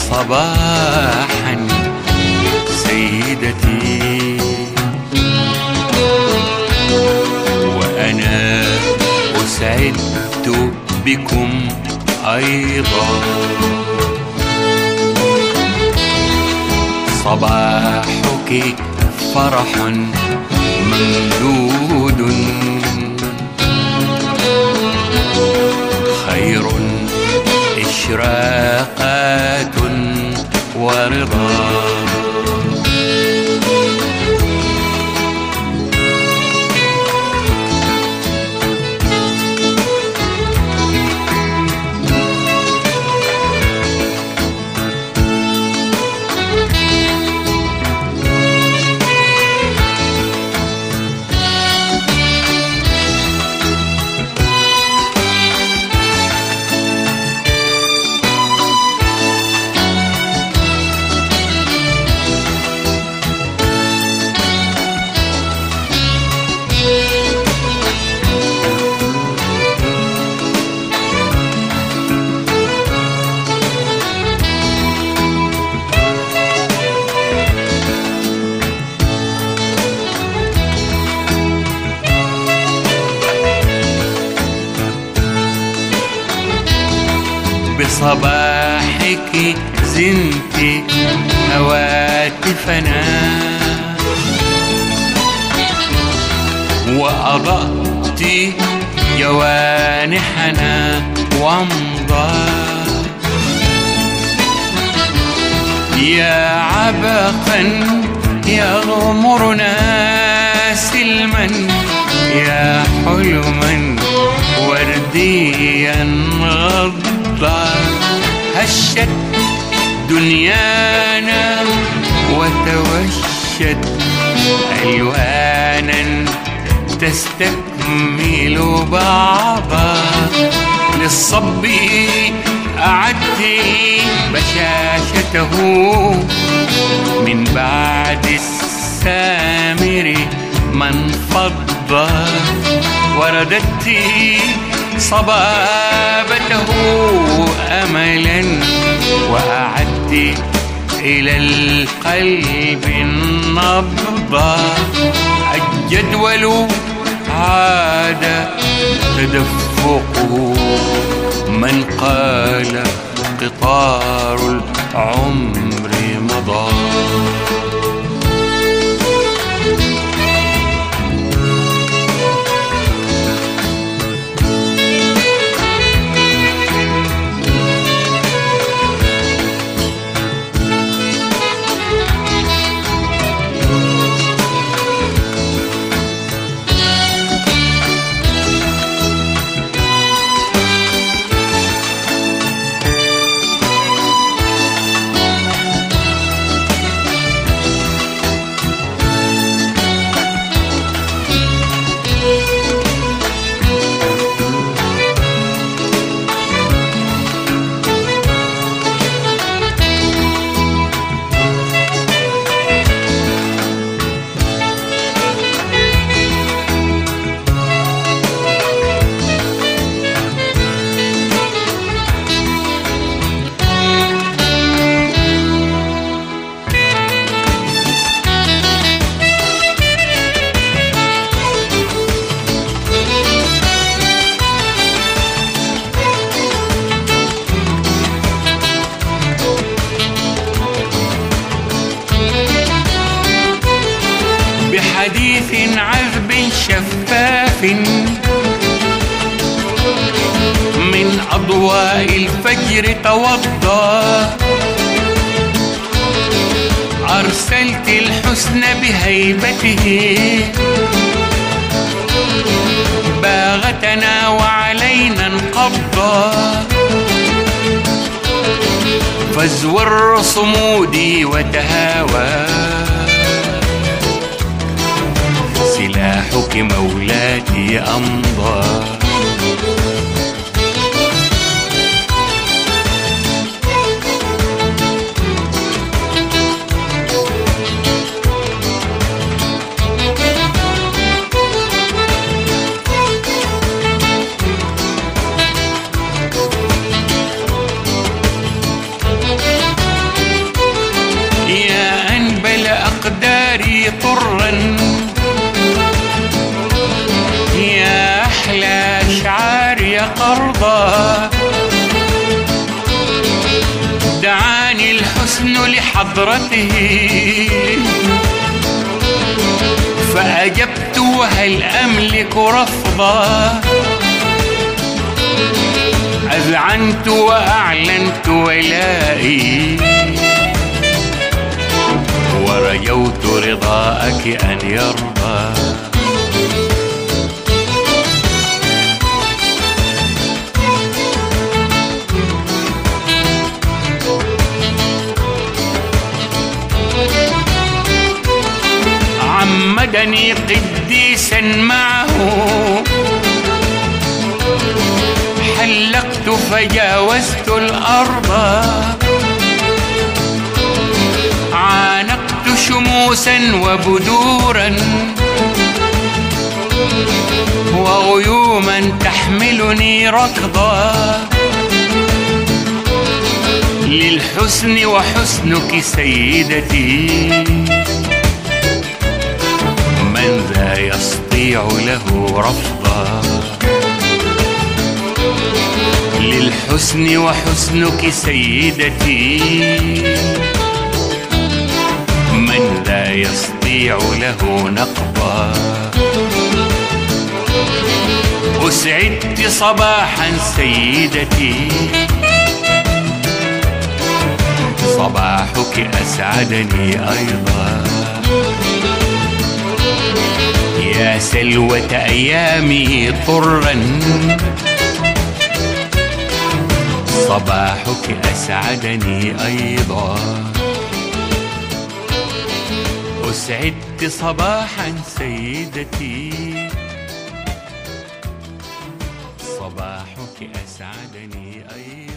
صباحا سيدتي، وأنا أسعد بكم أيضا. صباحك فرح ممدود، خير إشراقات ورضا. بصباحك زنت هواتفنا، وأضأت جوانحنا وامضى. يا عبقا يغمرنا سلما، يا حلما ورديا غضا. هشت دنيانا وتوشت ألوانا تستكمل بعضا. للصب أعدت بشاشته من بعد السامر من فض. ورددت صبابته أملا، وأعدت إلى القلب النبض. الجدول عاد تدفقه، من قال قطار العمر مضى. بحديث عذب شفاف من أضواء الفجر توضى. أرسلت الحسن بهيبته، باغتنا وعلينا انقضى. فزو الصمود وتهاوى، سلاحك مولاتي أمضى. حضرته، فأجبت وهل أملك رفضا، أذعنت وأعلنت ولائي، ورجوت رضاك أن يرضى. عمدني قديسا معه، حلقت فجاوزت الأرض، عانقت شموسا وبدورا وغيوما تحملني ركضا، للحسن وحسنك سيدتي، من ذا يستطيع له رفضا، للحسن وحسنك سيدتي، من لا يستطيع له نقضا. أسعدت صباحا سيدتي، صباحك أسعدني أيضا، يا سلوة أيامي طرا، صباحك أسعدني أيضا. أسعدت صباحا سيدتي، صباحك أسعدني أيضا.